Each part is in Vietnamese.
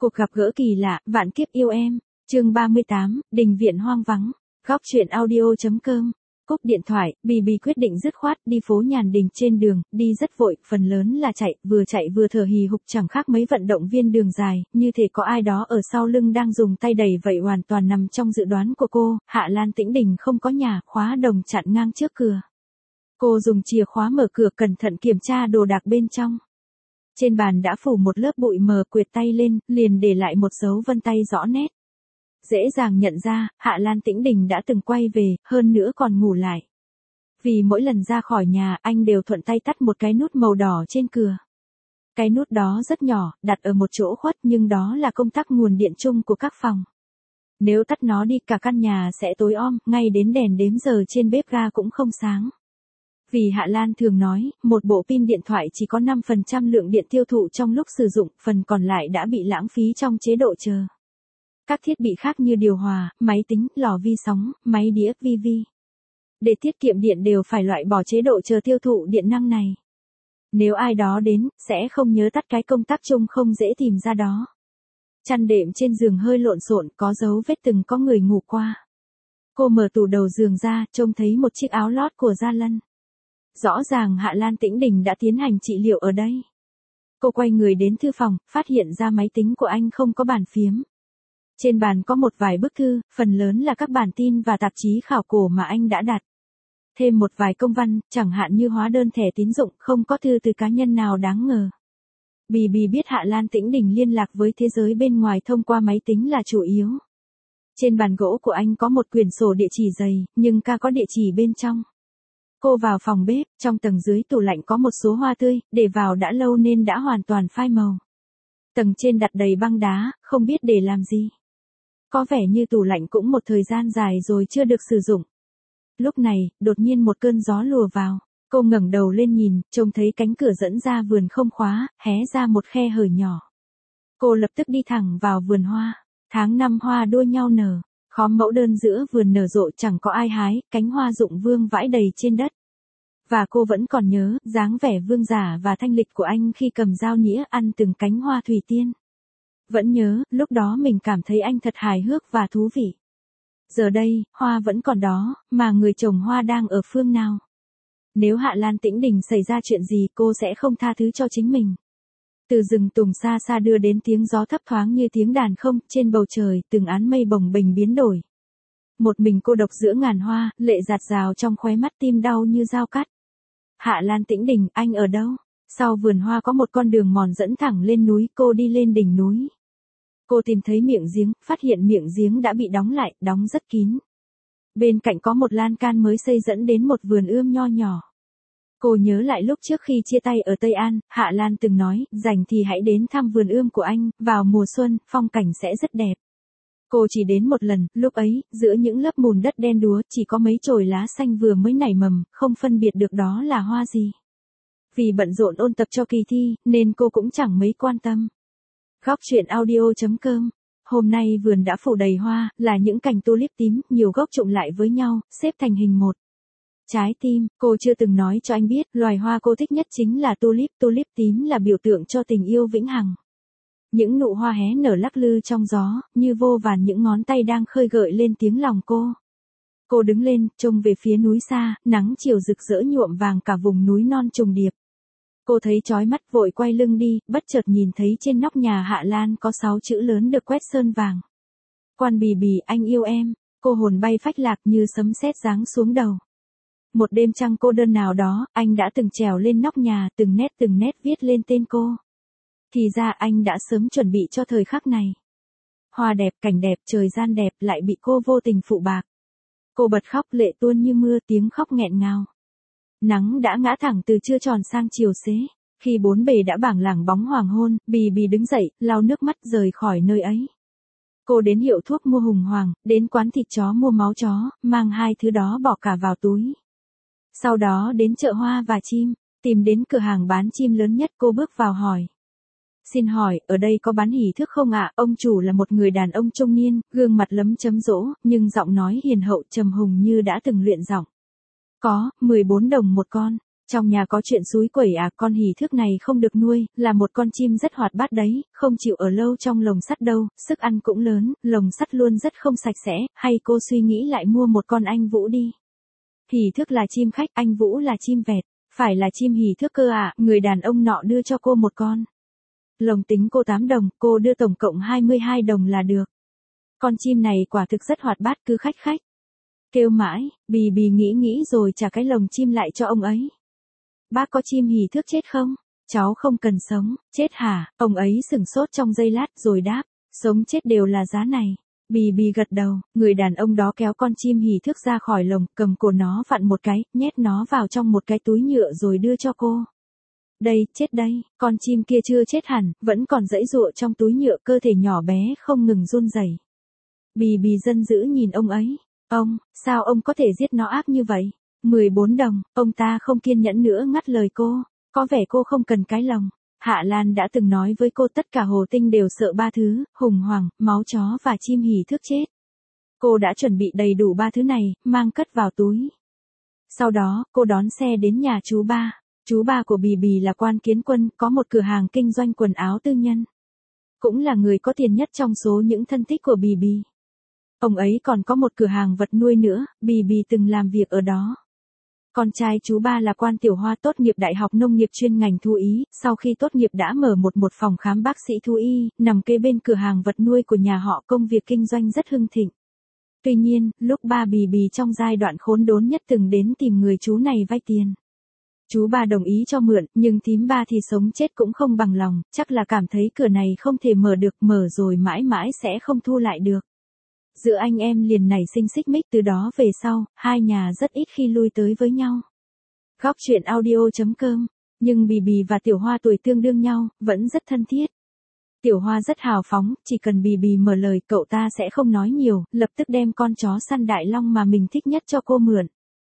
Cuộc gặp gỡ kỳ lạ, vạn kiếp yêu em. Chương 38, đình viện hoang vắng. Góc truyện audio.com. Cúp điện thoại, Bì quyết định dứt khoát đi phố Nhàn Đình. Trên đường, đi rất vội, phần lớn là chạy vừa thở hì hục, chẳng khác mấy vận động viên đường dài, như thể có ai đó ở sau lưng đang dùng tay đẩy vậy, hoàn toàn nằm trong dự đoán của cô. Hạ Lan Tĩnh Đình không có nhà, khóa đồng chặn ngang trước cửa. Cô dùng chìa khóa mở cửa, cẩn thận kiểm tra đồ đạc bên trong. Trên bàn đã phủ một lớp bụi mờ, quệt tay lên, liền để lại một dấu vân tay rõ nét. Dễ dàng nhận ra, Hạ Lan Tĩnh Đình đã từng quay về, hơn nữa còn ngủ lại. Vì mỗi lần ra khỏi nhà, anh đều thuận tay tắt một cái nút màu đỏ trên cửa. Cái nút đó rất nhỏ, đặt ở một chỗ khuất, nhưng đó là công tắc nguồn điện chung của các phòng. Nếu tắt nó đi, cả căn nhà sẽ tối om, ngay đến đèn đếm giờ trên bếp ga cũng không sáng. Vì Hạ Lan thường nói, một bộ pin điện thoại chỉ có 5% lượng điện tiêu thụ trong lúc sử dụng, phần còn lại đã bị lãng phí trong chế độ chờ. Các thiết bị khác như điều hòa, máy tính, lò vi sóng, máy đĩa, TV. Để tiết kiệm điện đều phải loại bỏ chế độ chờ tiêu thụ điện năng này. Nếu ai đó đến, sẽ không nhớ tắt cái công tắc chung không dễ tìm ra đó. Chăn đệm trên giường hơi lộn xộn, có dấu vết từng có người ngủ qua. Cô mở tủ đầu giường ra, trông thấy một chiếc áo lót của Gia Lân. Rõ ràng Hạ Lan Tĩnh Đình đã tiến hành trị liệu ở đây. Cô quay người đến thư phòng, phát hiện ra máy tính của anh không có bàn phím. Trên bàn có một vài bức thư, phần lớn là các bản tin và tạp chí khảo cổ mà anh đã đặt. Thêm một vài công văn, chẳng hạn như hóa đơn thẻ tín dụng, không có thư từ cá nhân nào đáng ngờ. Bì biết Hạ Lan Tĩnh Đình liên lạc với thế giới bên ngoài thông qua máy tính là chủ yếu. Trên bàn gỗ của anh có một quyển sổ địa chỉ dày, nhưng có địa chỉ bên trong. Cô vào phòng bếp, trong tầng dưới tủ lạnh có một số hoa tươi, để vào đã lâu nên đã hoàn toàn phai màu. Tầng trên đặt đầy băng đá, không biết để làm gì. Có vẻ như tủ lạnh cũng một thời gian dài rồi chưa được sử dụng. Lúc này, đột nhiên một cơn gió lùa vào. Cô ngẩng đầu lên nhìn, trông thấy cánh cửa dẫn ra vườn không khóa, hé ra một khe hở nhỏ. Cô lập tức đi thẳng vào vườn hoa. Tháng 5 hoa đua nhau nở. Khóm mẫu đơn giữa vườn nở rộ, chẳng có ai hái, cánh hoa rụng vương vãi đầy trên đất. Và cô vẫn còn nhớ, dáng vẻ vương giả và thanh lịch của anh khi cầm dao nĩa ăn từng cánh hoa thủy tiên. Vẫn nhớ, lúc đó mình cảm thấy anh thật hài hước và thú vị. Giờ đây, hoa vẫn còn đó, mà người trồng hoa đang ở phương nào? Nếu Hạ Lan Tĩnh Đình xảy ra chuyện gì, cô sẽ không tha thứ cho chính mình. Từ rừng tùng xa xa đưa đến tiếng gió thấp thoáng như tiếng đàn không, trên bầu trời, từng áng mây bồng bềnh biến đổi. Một mình cô độc giữa ngàn hoa, lệ dạt dào trong khóe mắt, tim đau như dao cắt. Hạ Lan Tĩnh Đình, anh ở đâu? Sau vườn hoa có một con đường mòn dẫn thẳng lên núi, cô đi lên đỉnh núi. Cô tìm thấy miệng giếng, phát hiện miệng giếng đã bị đóng lại, đóng rất kín. Bên cạnh có một lan can mới xây dẫn đến một vườn ươm nho nhỏ. Cô nhớ lại lúc trước khi chia tay ở Tây An, Hạ Lan từng nói, rảnh thì hãy đến thăm vườn ươm của anh, vào mùa xuân, phong cảnh sẽ rất đẹp. Cô chỉ đến một lần, lúc ấy, giữa những lớp mùn đất đen đúa, chỉ có mấy chồi lá xanh vừa mới nảy mầm, không phân biệt được đó là hoa gì. Vì bận rộn ôn tập cho kỳ thi, nên cô cũng chẳng mấy quan tâm. Góc truyện audio.com. Hôm nay vườn đã phủ đầy hoa, là những cành tulip tím, nhiều gốc chụm lại với nhau, xếp thành hình một trái tim. Cô chưa từng nói cho anh biết, loài hoa cô thích nhất chính là tulip tím là biểu tượng cho tình yêu vĩnh hằng. Những nụ hoa hé nở lắc lư trong gió, như vô vàn những ngón tay đang khơi gợi lên tiếng lòng cô. Cô đứng lên, trông về phía núi xa, nắng chiều rực rỡ nhuộm vàng cả vùng núi non trùng điệp. Cô thấy chói mắt, vội quay lưng đi, bất chợt nhìn thấy trên nóc nhà Hạ Lan có 6 chữ lớn được quét sơn vàng. Quan Bì, anh yêu em. Cô hồn bay phách lạc như sấm sét giáng xuống đầu. Một đêm trăng cô đơn nào đó, anh đã từng trèo lên nóc nhà, từng nét viết lên tên cô. Thì ra anh đã sớm chuẩn bị cho thời khắc này. Hoa đẹp, cảnh đẹp, trời gian đẹp, lại bị cô vô tình phụ bạc. Cô bật khóc, lệ tuôn như mưa, tiếng khóc nghẹn ngào. Nắng đã ngã thẳng từ trưa tròn sang chiều xế. Khi bốn bề đã bảng lảng bóng hoàng hôn, Bì đứng dậy, lau nước mắt rời khỏi nơi ấy. Cô đến hiệu thuốc mua hùng hoàng, đến quán thịt chó mua máu chó, mang hai thứ đó bỏ cả vào túi. Sau đó đến chợ hoa và chim, tìm đến cửa hàng bán chim lớn nhất, cô bước vào hỏi. Xin hỏi, ở đây có bán hỉ thước không ạ? Ông chủ là một người đàn ông trung niên, gương mặt lấm chấm rỗ, nhưng giọng nói hiền hậu trầm hùng như đã từng luyện giọng. Có, 14 đồng một con. Trong nhà có chuyện xúi quẩy à, con hỉ thước này không được nuôi, là một con chim rất hoạt bát đấy, không chịu ở lâu trong lồng sắt đâu, sức ăn cũng lớn, lồng sắt luôn rất không sạch sẽ, hay cô suy nghĩ lại mua một con anh Vũ đi. Hỉ thước là chim khách, anh Vũ là chim vẹt, phải là chim hỉ thước cơ à, người đàn ông nọ đưa cho cô một con. Lồng tính cô 8 đồng, cô đưa tổng cộng 22 đồng là được. Con chim này quả thực rất hoạt bát, cứ khách khách kêu mãi, Bì Bì nghĩ rồi trả cái lồng chim lại cho ông ấy. Bác có chim hỉ thước chết không? Cháu không cần sống, chết hả? Ông ấy sửng sốt trong giây lát rồi đáp, sống chết đều là giá này. Bì Bì gật đầu, người đàn ông đó kéo con chim hỉ thước ra khỏi lồng, cầm cổ nó vặn một cái, nhét nó vào trong một cái túi nhựa rồi đưa cho cô. Đây, chết đây, con chim kia chưa chết hẳn, vẫn còn giãy giụa trong túi nhựa, cơ thể nhỏ bé không ngừng run rẩy. Bì Bì giận dữ nhìn ông ấy. Ông, sao ông có thể giết nó ác như vậy? 14 đồng, ông ta không kiên nhẫn nữa ngắt lời cô. Có vẻ cô không cần cái lồng. Hạ Lan đã từng nói với cô tất cả Hồ Tinh đều sợ 3 thứ, hùng hoàng, máu chó và chim hỉ thước chết. Cô đã chuẩn bị đầy đủ 3 thứ này, mang cất vào túi. Sau đó, cô đón xe đến nhà chú ba. Chú ba của Bì Bì là quan kiến quân, có một cửa hàng kinh doanh quần áo tư nhân. Cũng là người có tiền nhất trong số những thân thích của Bì Bì. Ông ấy còn có một cửa hàng vật nuôi nữa, Bì Bì từng làm việc ở đó. Con trai chú ba là quan Tiểu Hoa tốt nghiệp Đại học Nông nghiệp chuyên ngành thú y, sau khi tốt nghiệp đã mở một phòng khám bác sĩ thú y, nằm kế bên cửa hàng vật nuôi của nhà họ, công việc kinh doanh rất hưng thịnh. Tuy nhiên, lúc ba Bì Bì trong giai đoạn khốn đốn nhất từng đến tìm người chú này vay tiền. Chú ba đồng ý cho mượn, nhưng thím ba thì sống chết cũng không bằng lòng, chắc là cảm thấy cửa này không thể mở được, mở rồi mãi mãi sẽ không thu lại được. Giữa anh em liền nảy sinh xích mích, từ đó về sau, hai nhà rất ít khi lui tới với nhau. Góc truyện audio.com, nhưng Bì Bì và Tiểu Hoa tuổi tương đương nhau, vẫn rất thân thiết. Tiểu Hoa rất hào phóng, chỉ cần Bì Bì mở lời cậu ta sẽ không nói nhiều, lập tức đem con chó săn Đại Long mà mình thích nhất cho cô mượn.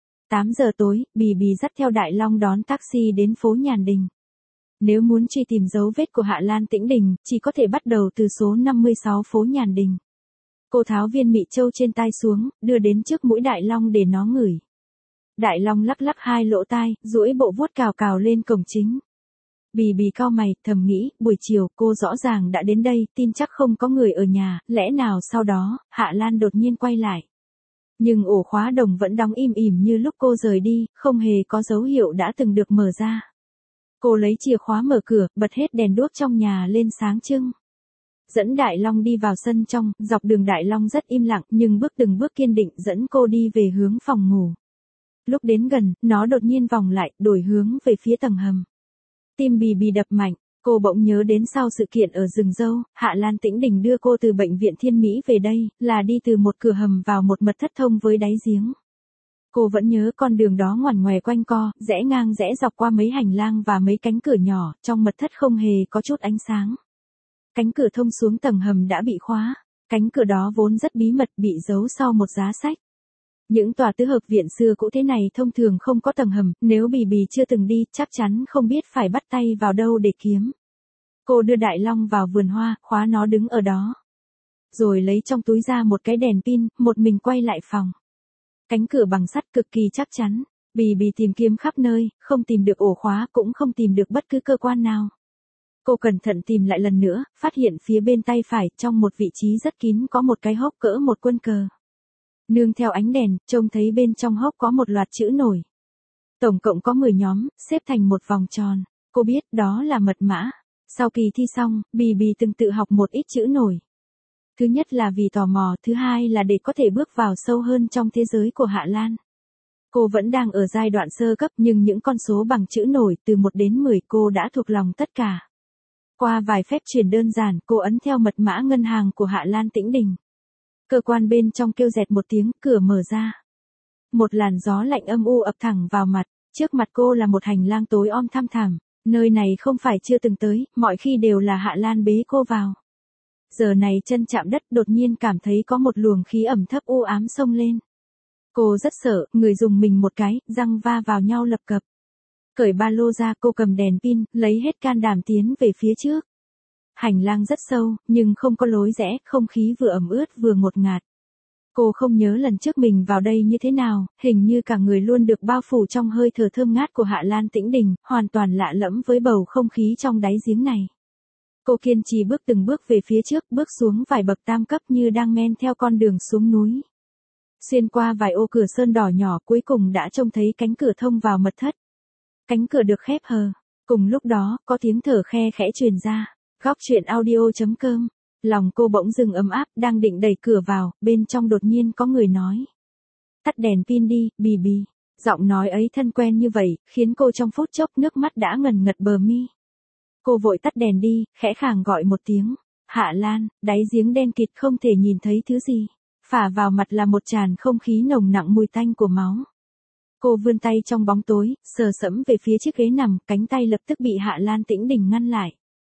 8 giờ tối, Bì Bì dắt theo Đại Long đón taxi đến phố Nhàn Đình. Nếu muốn truy tìm dấu vết của Hạ Lan Tĩnh Đình, chỉ có thể bắt đầu từ số 56 phố Nhàn Đình. Cô tháo viên mị châu trên tai xuống, đưa đến trước mũi Đại Long để nó ngửi. Đại Long lắc lắc hai lỗ tai, duỗi bộ vuốt cào cào lên cổng chính. Bì Bì cau mày, thầm nghĩ, buổi chiều cô rõ ràng đã đến đây, tin chắc không có người ở nhà, lẽ nào sau đó, Hạ Lan đột nhiên quay lại. Nhưng ổ khóa đồng vẫn đóng im ỉm như lúc cô rời đi, không hề có dấu hiệu đã từng được mở ra. Cô lấy chìa khóa mở cửa, bật hết đèn đuốc trong nhà lên sáng trưng. Dẫn Đại Long đi vào sân trong, dọc đường Đại Long rất im lặng, nhưng từng bước kiên định dẫn cô đi về hướng phòng ngủ. Lúc đến gần, nó đột nhiên vòng lại, đổi hướng về phía tầng hầm. Tim Bì Bì đập mạnh, cô bỗng nhớ đến sau sự kiện ở rừng dâu, Hạ Lan Tĩnh Đình đưa cô từ bệnh viện Thiên Mỹ về đây, là đi từ một cửa hầm vào một mật thất thông với đáy giếng. Cô vẫn nhớ con đường đó ngoằn ngoèo quanh co, rẽ ngang rẽ dọc qua mấy hành lang và mấy cánh cửa nhỏ, trong mật thất không hề có chút ánh sáng. Cánh cửa thông xuống tầng hầm đã bị khóa, cánh cửa đó vốn rất bí mật, bị giấu sau một giá sách. Những tòa tứ hợp viện xưa cũ thế này thông thường không có tầng hầm, nếu Bì Bì chưa từng đi, chắc chắn không biết phải bắt tay vào đâu để kiếm. Cô đưa Đại Long vào vườn hoa, khóa nó đứng ở đó. Rồi lấy trong túi ra một cái đèn pin, một mình quay lại phòng. Cánh cửa bằng sắt cực kỳ chắc chắn, Bì Bì tìm kiếm khắp nơi, không tìm được ổ khóa, cũng không tìm được bất cứ cơ quan nào. Cô cẩn thận tìm lại lần nữa, phát hiện phía bên tay phải, trong một vị trí rất kín có một cái hốc cỡ một quân cờ. Nương theo ánh đèn, trông thấy bên trong hốc có một loạt chữ nổi. Tổng cộng có 10 nhóm, xếp thành một vòng tròn. Cô biết đó là mật mã. Sau kỳ thi xong, Bì Bì từng tự học một ít chữ nổi. Thứ nhất là vì tò mò, thứ hai là để có thể bước vào sâu hơn trong thế giới của Hạ Lan. Cô vẫn đang ở giai đoạn sơ cấp, nhưng những con số bằng chữ nổi từ 1 đến 10 cô đã thuộc lòng tất cả. Qua vài phép truyền đơn giản, cô ấn theo mật mã ngân hàng của Hạ Lan Tĩnh Đình. Cơ quan bên trong kêu rẹt một tiếng, cửa mở ra. Một làn gió lạnh âm u ập thẳng vào mặt, trước mặt cô là một hành lang tối om thăm thẳm, nơi này không phải chưa từng tới, mọi khi đều là Hạ Lan bế cô vào. Giờ này chân chạm đất, đột nhiên cảm thấy có một luồng khí ẩm thấp u ám xông lên. Cô rất sợ, người dùng mình một cái, răng va vào nhau lập cập. Cởi ba lô ra, cô cầm đèn pin, lấy hết can đảm tiến về phía trước. Hành lang rất sâu, nhưng không có lối rẽ, không khí vừa ẩm ướt vừa ngột ngạt. Cô không nhớ lần trước mình vào đây như thế nào, hình như cả người luôn được bao phủ trong hơi thở thơm ngát của Hạ Lan Tĩnh Đình, hoàn toàn lạ lẫm với bầu không khí trong đáy giếng này. Cô kiên trì bước từng bước về phía trước, bước xuống vài bậc tam cấp như đang men theo con đường xuống núi. Xuyên qua vài ô cửa sơn đỏ nhỏ, cuối cùng đã trông thấy cánh cửa thông vào mật thất. Cánh cửa được khép hờ. Cùng lúc đó, có tiếng thở khe khẽ truyền ra. Góc truyện audio.com. Lòng cô bỗng dưng ấm áp, đang định đẩy cửa vào, bên trong đột nhiên có người nói. Tắt đèn pin đi, Bì Bì. Giọng nói ấy thân quen như vậy, khiến cô trong phút chốc nước mắt đã ngần ngật bờ mi. Cô vội tắt đèn đi, khẽ khàng gọi một tiếng. Hạ Lan, đáy giếng đen kịt không thể nhìn thấy thứ gì. Phả vào mặt là một tràn không khí nồng nặng mùi tanh của máu. Cô vươn tay trong bóng tối, sờ sẫm về phía chiếc ghế nằm, cánh tay lập tức bị Hạ Lan Tĩnh Đình ngăn lại.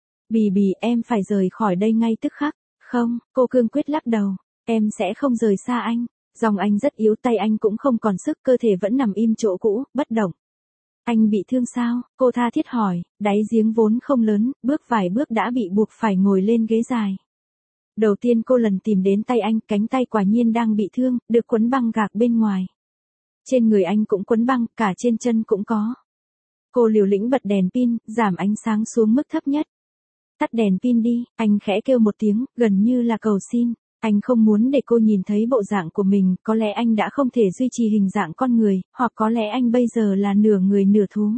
Bì Bì, em phải rời khỏi đây ngay tức khắc. Không, cô cương quyết lắc đầu. Em sẽ không rời xa anh. Giọng anh rất yếu, tay anh cũng không còn sức, cơ thể vẫn nằm im chỗ cũ, bất động. Anh bị thương sao? Cô tha thiết hỏi, đáy giếng vốn không lớn, bước vài bước đã bị buộc phải ngồi lên ghế dài. Đầu tiên cô lần tìm đến tay anh, cánh tay quả nhiên đang bị thương, được quấn băng gạc bên ngoài. Trên người anh cũng quấn băng, cả trên chân cũng có. Cô liều lĩnh bật đèn pin, giảm ánh sáng xuống mức thấp nhất. Tắt đèn pin đi, anh khẽ kêu một tiếng, gần như là cầu xin. Anh không muốn để cô nhìn thấy bộ dạng của mình, có lẽ anh đã không thể duy trì hình dạng con người, hoặc có lẽ anh bây giờ là nửa người nửa thú.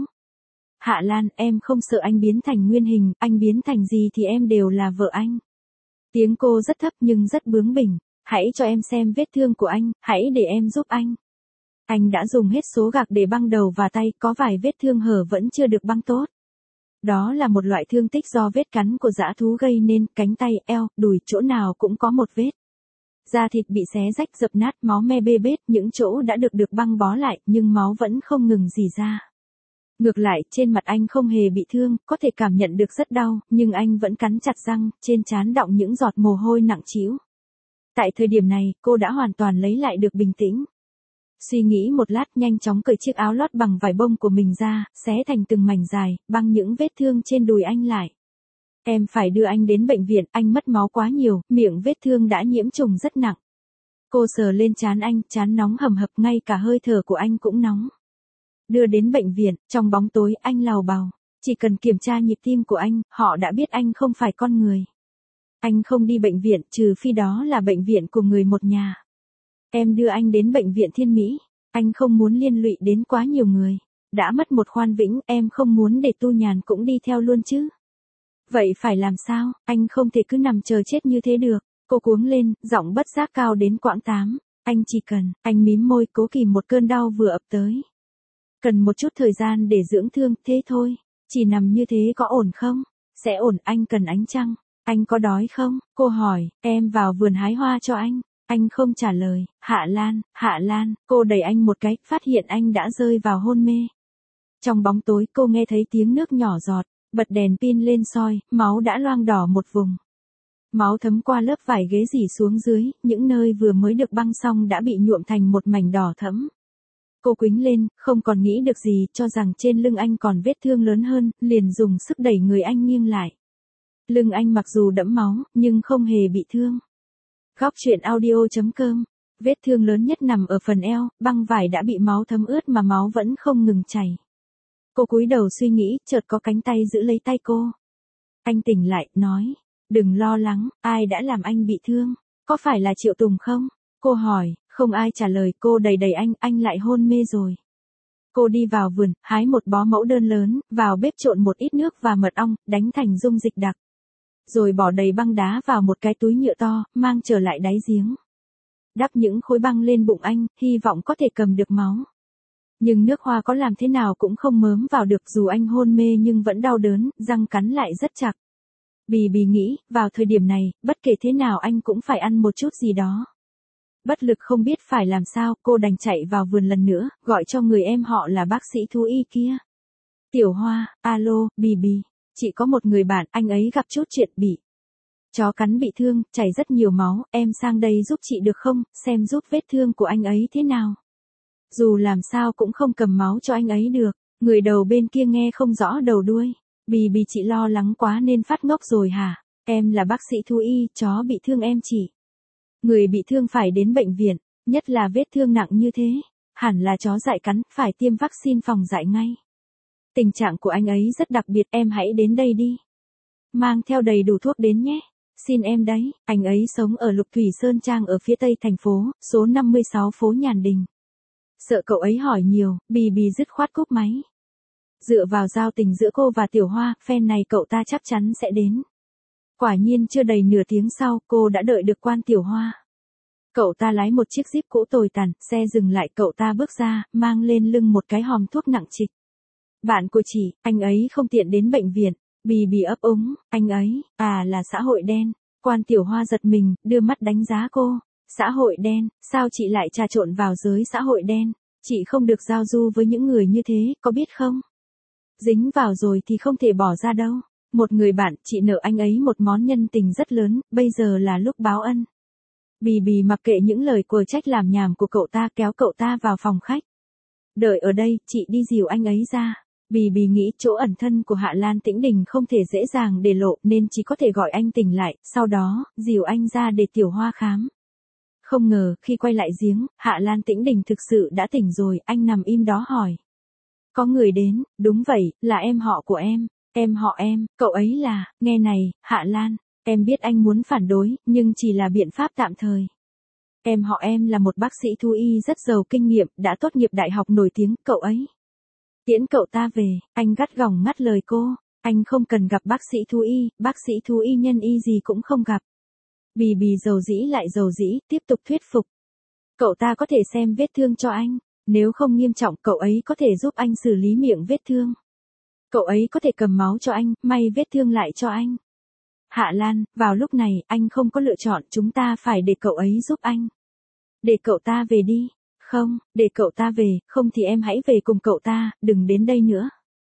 Hạ Lan, em không sợ anh biến thành nguyên hình, anh biến thành gì thì em đều là vợ anh. Tiếng cô rất thấp nhưng rất bướng bỉnh. Hãy cho em xem vết thương của anh, hãy để em giúp anh. Anh đã dùng hết số gạc để băng đầu và tay, có vài vết thương hở vẫn chưa được băng tốt. Đó là một loại thương tích do vết cắn của dã thú gây nên, cánh tay, eo, đùi, chỗ nào cũng có một vết. Da thịt bị xé rách dập nát, máu me bê bết, những chỗ đã được băng bó lại, nhưng máu vẫn không ngừng rỉ ra. Ngược lại, trên mặt anh không hề bị thương, có thể cảm nhận được rất đau, nhưng anh vẫn cắn chặt răng, trên trán đọng những giọt mồ hôi nặng trĩu. Tại thời điểm này, cô đã hoàn toàn lấy lại được bình tĩnh. Suy nghĩ một lát, nhanh chóng cởi chiếc áo lót bằng vải bông của mình ra, xé thành từng mảnh dài, băng những vết thương trên đùi anh lại. Em phải đưa anh đến bệnh viện, anh mất máu quá nhiều, miệng vết thương đã nhiễm trùng rất nặng. Cô sờ lên trán anh, trán nóng hầm hập, ngay cả hơi thở của anh cũng nóng. Đưa đến bệnh viện, trong bóng tối anh lào bào. Chỉ cần kiểm tra nhịp tim của anh, họ đã biết anh không phải con người. Anh không đi bệnh viện, trừ phi đó là bệnh viện của người một nhà. Em đưa anh đến bệnh viện Thiên Mỹ. Anh không muốn liên lụy đến quá nhiều người. Đã mất một Khoan Vĩnh, em không muốn để Tu Nhàn cũng đi theo luôn chứ. Vậy phải làm sao, anh không thể cứ nằm chờ chết như thế được. Cô cuống lên, giọng bất giác cao đến quãng 8. Anh chỉ cần, anh mím môi cố kìm một cơn đau vừa ập tới. Cần một chút thời gian để dưỡng thương, thế thôi. Chỉ nằm như thế có ổn không? Sẽ ổn, anh cần ánh trăng. Anh có đói không? Cô hỏi, em vào vườn hái hoa cho anh. Anh không trả lời. Hạ Lan, cô đẩy anh một cái, phát hiện anh đã rơi vào hôn mê. Trong bóng tối cô nghe thấy tiếng nước nhỏ giọt, bật đèn pin lên soi, máu đã loang đỏ một vùng. Máu thấm qua lớp vải ghế rỉ xuống dưới, những nơi vừa mới được băng xong đã bị nhuộm thành một mảnh đỏ thẫm. Cô quĩnh lên, không còn nghĩ được gì, cho rằng trên lưng anh còn vết thương lớn hơn, liền dùng sức đẩy người anh nghiêng lại. Lưng anh mặc dù đẫm máu, nhưng không hề bị thương. Góc truyện audio.com. Vết thương lớn nhất nằm ở phần eo, băng vải đã bị máu thấm ướt mà máu vẫn không ngừng chảy. Cô cúi đầu suy nghĩ, chợt có cánh tay giữ lấy tay cô. Anh tỉnh lại, nói, đừng lo lắng, ai đã làm anh bị thương? Có phải là Triệu Tùng không? Cô hỏi, không ai trả lời, cô đẩy anh lại hôn mê rồi. Cô đi vào vườn, hái một bó mẫu đơn lớn, vào bếp trộn một ít nước và mật ong, đánh thành dung dịch đặc. Rồi bỏ đầy băng đá vào một cái túi nhựa to, mang trở lại đáy giếng. Đắp những khối băng lên bụng anh, hy vọng có thể cầm được máu. Nhưng nước hoa có làm thế nào cũng không mớm vào được, dù anh hôn mê nhưng vẫn đau đớn, răng cắn lại rất chặt. Bì nghĩ, vào thời điểm này, bất kể thế nào anh cũng phải ăn một chút gì đó. Bất lực không biết phải làm sao, cô đành chạy vào vườn lần nữa, gọi cho người em họ là bác sĩ thú y kia. Tiểu Hoa, alo, Bì. Chị có một người bạn, anh ấy gặp chút chuyện bị chó cắn bị thương, chảy rất nhiều máu, em sang đây giúp chị được không, xem giúp vết thương của anh ấy thế nào. Dù làm sao cũng không cầm máu cho anh ấy được, người đầu bên kia nghe không rõ đầu đuôi. Bì chị lo lắng quá nên phát ngốc rồi hả? Em là bác sĩ thú y, chó bị thương em chị. Người bị thương phải đến bệnh viện, nhất là vết thương nặng như thế. Hẳn là chó dại cắn, phải tiêm vaccine phòng dại ngay. Tình trạng của anh ấy rất đặc biệt, em hãy đến đây đi. Mang theo đầy đủ thuốc đến nhé. Xin em đấy, anh ấy sống ở Lục Thủy Sơn Trang ở phía tây thành phố, số 56 phố Nhàn Đình. Sợ cậu ấy hỏi nhiều, Bì Bì dứt khoát cúp máy. Dựa vào giao tình giữa cô và Tiểu Hoa, phen này cậu ta chắc chắn sẽ đến. Quả nhiên chưa đầy nửa tiếng sau, cô đã đợi được Quan Tiểu Hoa. Cậu ta lái một chiếc Jeep cũ tồi tàn, xe dừng lại, cậu ta bước ra, mang lên lưng một cái hòm thuốc nặng trịch. Bạn của chị, anh ấy không tiện đến bệnh viện. Bì Bì ấp úng, anh ấy, là xã hội đen. Quan Tiểu Hoa giật mình, đưa mắt đánh giá cô. Xã hội đen, sao chị lại trà trộn vào giới xã hội đen? Chị không được giao du với những người như thế, có biết không? Dính vào rồi thì không thể bỏ ra đâu. Một người bạn, chị nợ anh ấy một món nhân tình rất lớn, bây giờ là lúc báo ân. Bì Bì mặc kệ những lời quở trách làm nhảm của cậu ta, kéo cậu ta vào phòng khách. Đợi ở đây, chị đi dìu anh ấy ra. Bì Bì nghĩ chỗ ẩn thân của Hạ Lan Tĩnh Đình không thể dễ dàng để lộ nên chỉ có thể gọi anh tỉnh lại, sau đó, dìu anh ra để Tiểu Hoa khám. Không ngờ, khi quay lại giếng, Hạ Lan Tĩnh Đình thực sự đã tỉnh rồi, anh nằm im đó hỏi. Có người đến, đúng vậy, là em họ của em. Em họ em, cậu ấy là, nghe này, Hạ Lan, em biết anh muốn phản đối, nhưng chỉ là biện pháp tạm thời. Em họ em là một bác sĩ thú y rất giàu kinh nghiệm, đã tốt nghiệp đại học nổi tiếng, cậu ấy. Tiễn cậu ta về, anh gắt gỏng ngắt lời cô, anh không cần gặp bác sĩ thú y nhân y gì cũng không gặp. Bì Bì dầu dĩ lại dầu dĩ, tiếp tục thuyết phục. Cậu ta có thể xem vết thương cho anh, nếu không nghiêm trọng cậu ấy có thể giúp anh xử lý miệng vết thương. Cậu ấy có thể cầm máu cho anh, may vết thương lại cho anh. Hạ Lan, vào lúc này, anh không có lựa chọn, chúng ta phải để cậu ấy giúp anh. Để cậu ta về đi. Không, để cậu ta về, không thì em hãy về cùng cậu ta, đừng đến đây nữa.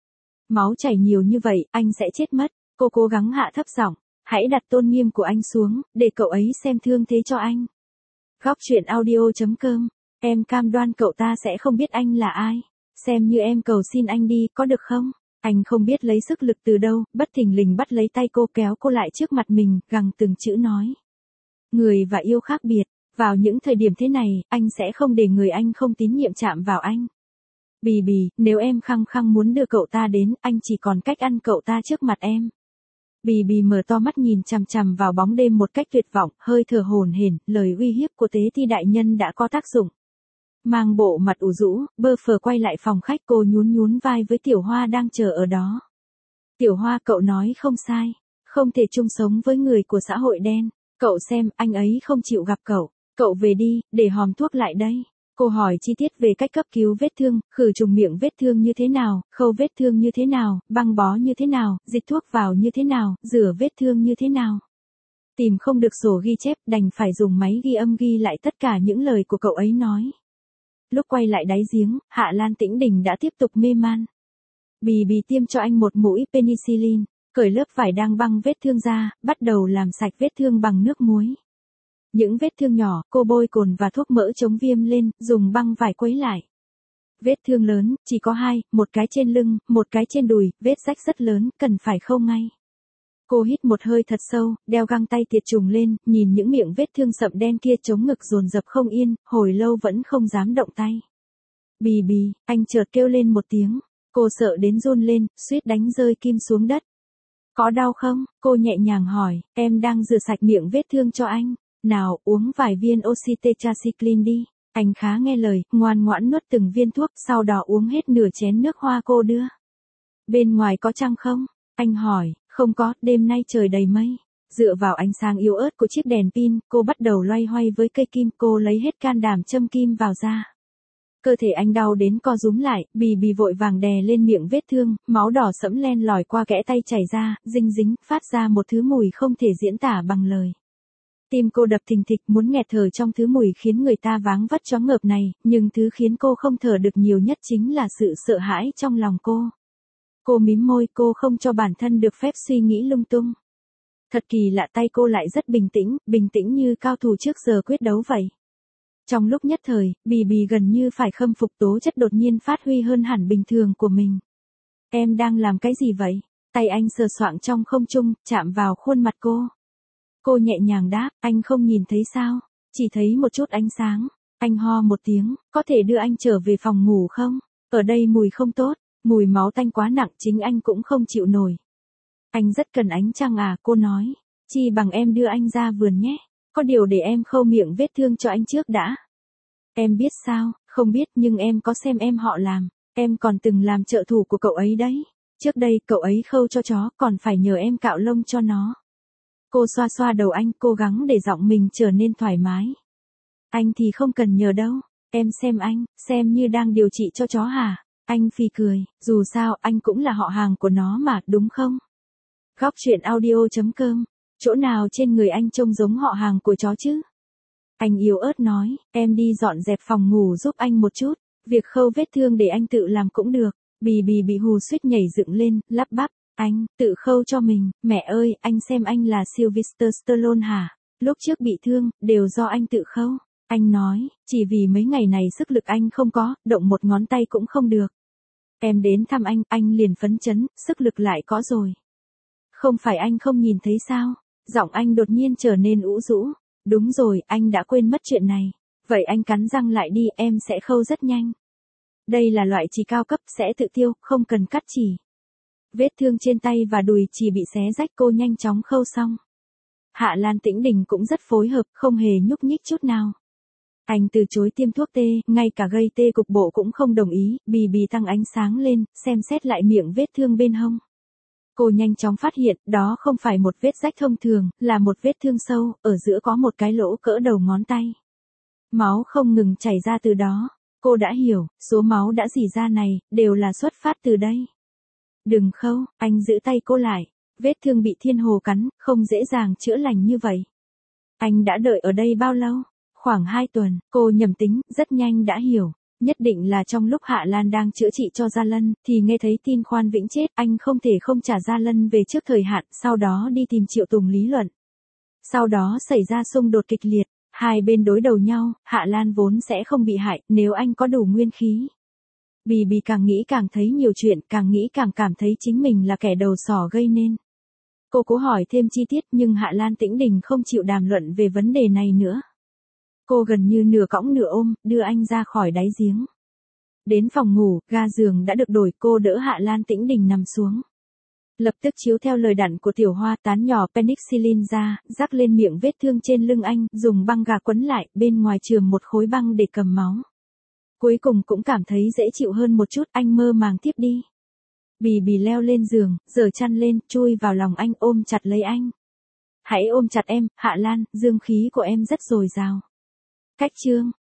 Máu chảy nhiều như vậy, anh sẽ chết mất. Cô cố gắng hạ thấp giọng, hãy đặt tôn nghiêm của anh xuống, để cậu ấy xem thương thế cho anh. Góc truyện audio.com, em cam đoan cậu ta sẽ không biết anh là ai. Xem như em cầu xin anh đi, có được không? Anh không biết lấy sức lực từ đâu, bất thình lình bắt lấy tay cô kéo cô lại trước mặt mình, gằn từng chữ nói. Người và yêu khác biệt. Vào những thời điểm thế này, anh sẽ không để người anh không tín nhiệm chạm vào anh. Bì Bì, nếu em khăng khăng muốn đưa cậu ta đến, anh chỉ còn cách ăn cậu ta trước mặt em. Bì Bì mở to mắt nhìn chằm chằm vào bóng đêm một cách tuyệt vọng, hơi thở hổn hển, lời uy hiếp của Tế Thi đại nhân đã có tác dụng. Mang bộ mặt ủ rũ, bơ phờ quay lại phòng khách, cô nhún nhún vai với Tiểu Hoa đang chờ ở đó. Tiểu Hoa, cậu nói không sai, không thể chung sống với người của xã hội đen. Cậu xem, anh ấy không chịu gặp cậu. Cậu về đi, để hòm thuốc lại đây. Cô hỏi chi tiết về cách cấp cứu vết thương, khử trùng miệng vết thương như thế nào, khâu vết thương như thế nào, băng bó như thế nào, dịch thuốc vào như thế nào, rửa vết thương như thế nào. Tìm không được sổ ghi chép, đành phải dùng máy ghi âm ghi lại tất cả những lời của cậu ấy nói. Lúc quay lại đáy giếng, Hạ Lan Tĩnh Đình đã tiếp tục mê man. Bì Bì tiêm cho anh một mũi penicillin, cởi lớp vải đang băng vết thương ra, bắt đầu làm sạch vết thương bằng nước muối. Những vết thương nhỏ, cô bôi cồn và thuốc mỡ chống viêm lên, dùng băng vải quấy lại. Vết thương lớn, chỉ có 2, một cái trên lưng, một cái trên đùi, vết rách rất lớn, cần phải khâu ngay. Cô hít một hơi thật sâu, đeo găng tay tiệt trùng lên, nhìn những miệng vết thương sậm đen kia chống ngực dồn dập không yên, hồi lâu vẫn không dám động tay. Bì Bì, anh chợt kêu lên một tiếng. Cô sợ đến run lên, suýt đánh rơi kim xuống đất. Có đau không? Cô nhẹ nhàng hỏi, em đang rửa sạch miệng vết thương cho anh. Nào, uống vài viên oxytetracycline đi. Anh khá nghe lời, ngoan ngoãn nuốt từng viên thuốc, sau đó uống hết nửa chén nước hoa cô đưa. Bên ngoài có trăng không? Anh hỏi, không có, đêm nay trời đầy mây. Dựa vào ánh sáng yếu ớt của chiếc đèn pin, cô bắt đầu loay hoay với cây kim, cô lấy hết can đảm châm kim vào da. Cơ thể anh đau đến co rúm lại, Bì Bì vội vàng đè lên miệng vết thương, máu đỏ sẫm len lỏi qua kẽ tay chảy ra, dinh dính, phát ra một thứ mùi không thể diễn tả bằng lời. Tim cô đập thình thịch, muốn nghẹt thở trong thứ mùi khiến người ta váng vất choáng ngợp này, nhưng thứ khiến cô không thở được nhiều nhất chính là sự sợ hãi trong lòng cô. Cô mím môi, cô không cho bản thân được phép suy nghĩ lung tung. Thật kỳ lạ, tay cô lại rất bình tĩnh như cao thủ trước giờ quyết đấu vậy. Trong lúc nhất thời, Bì Bì gần như phải khâm phục tố chất đột nhiên phát huy hơn hẳn bình thường của mình. Em đang làm cái gì vậy? Tay anh sờ soạng trong không trung, chạm vào khuôn mặt cô. Cô nhẹ nhàng đáp, anh không nhìn thấy sao? chỉ thấy một chút ánh sáng. Anh ho một tiếng, có thể đưa anh trở về phòng ngủ không? Ở đây mùi không tốt, mùi máu tanh quá nặng chính anh cũng không chịu nổi. Anh rất cần ánh trăng à, cô nói. Chi bằng em đưa anh ra vườn nhé. Có điều để em khâu miệng vết thương cho anh trước đã. Em biết sao, không biết nhưng em có xem em họ làm. Em còn từng làm trợ thủ của cậu ấy đấy. Trước đây cậu ấy khâu cho chó còn phải nhờ em cạo lông cho nó. Cô xoa xoa đầu anh, cố gắng để giọng mình trở nên thoải mái. Anh thì không cần nhờ đâu. Em xem anh, xem như đang điều trị cho chó hả? Anh phì cười, dù sao anh cũng là họ hàng của nó mà, đúng không? Góc truyện audio.com. Chỗ nào trên người anh trông giống họ hàng của chó chứ? Anh yếu ớt nói, em đi dọn dẹp phòng ngủ giúp anh một chút. Việc khâu vết thương để anh tự làm cũng được. Bì bị hù suýt nhảy dựng lên, lắp bắp. Anh, tự khâu cho mình, mẹ ơi, anh xem anh là Sylvester Stallone hả? Lúc trước bị thương, đều do anh tự khâu. Anh nói, chỉ vì mấy ngày này sức lực anh không có, động một ngón tay cũng không được. Em đến thăm anh liền phấn chấn, sức lực lại có rồi. Không phải anh không nhìn thấy sao? Giọng anh đột nhiên trở nên ủ rũ. Đúng rồi, anh đã quên mất chuyện này. Vậy anh cắn răng lại đi, em sẽ khâu rất nhanh. Đây là loại chì cao cấp, sẽ tự tiêu, không cần cắt chỉ. Vết thương trên tay và đùi chỉ bị xé rách, cô nhanh chóng khâu xong. Hạ Lan Tĩnh Đình cũng rất phối hợp, không hề nhúc nhích chút nào. Anh từ chối tiêm thuốc tê, ngay cả gây tê cục bộ cũng không đồng ý, bì tăng ánh sáng lên, xem xét lại miệng vết thương bên hông. Cô nhanh chóng phát hiện, đó không phải một vết rách thông thường, là một vết thương sâu, ở giữa có một cái lỗ cỡ đầu ngón tay. Máu không ngừng chảy ra từ đó. Cô đã hiểu, số máu đã rỉ ra này, đều là xuất phát từ đây. Đừng khâu, anh giữ tay cô lại. Vết thương bị thiên hồ cắn, không dễ dàng chữa lành như vậy. Anh đã đợi ở đây bao lâu? Khoảng 2 tuần, cô nhầm tính, rất nhanh đã hiểu. Nhất định là trong lúc Hạ Lan đang chữa trị cho Gia Lân, thì nghe thấy tin Khoan Vĩnh chết, anh không thể không trả Gia Lân về trước thời hạn, sau đó đi tìm Triệu Tùng lý luận. Sau đó xảy ra xung đột kịch liệt, hai bên đối đầu nhau, Hạ Lan vốn sẽ không bị hại, nếu anh có đủ nguyên khí. Bì càng nghĩ càng thấy nhiều chuyện, càng nghĩ càng cảm thấy chính mình là kẻ đầu sỏ gây nên. Cô cố hỏi thêm chi tiết nhưng Hạ Lan Tĩnh Đình không chịu đàm luận về vấn đề này nữa. Cô gần như nửa cõng nửa ôm, đưa anh ra khỏi đáy giếng. Đến phòng ngủ, ga giường đã được đổi, cô đỡ Hạ Lan Tĩnh Đình nằm xuống. Lập tức chiếu theo lời dặn của Tiểu Hoa, tán nhỏ penicillin ra, rắc lên miệng vết thương trên lưng anh, dùng băng gạc quấn lại, bên ngoài chườm một khối băng để cầm máu. Cuối cùng cũng cảm thấy dễ chịu hơn một chút, anh mơ màng tiếp đi. Bì leo lên giường, giở chăn lên, chui vào lòng anh, ôm chặt lấy anh. Hãy ôm chặt em, Hạ Lan, dương khí của em rất dồi dào. Cách chương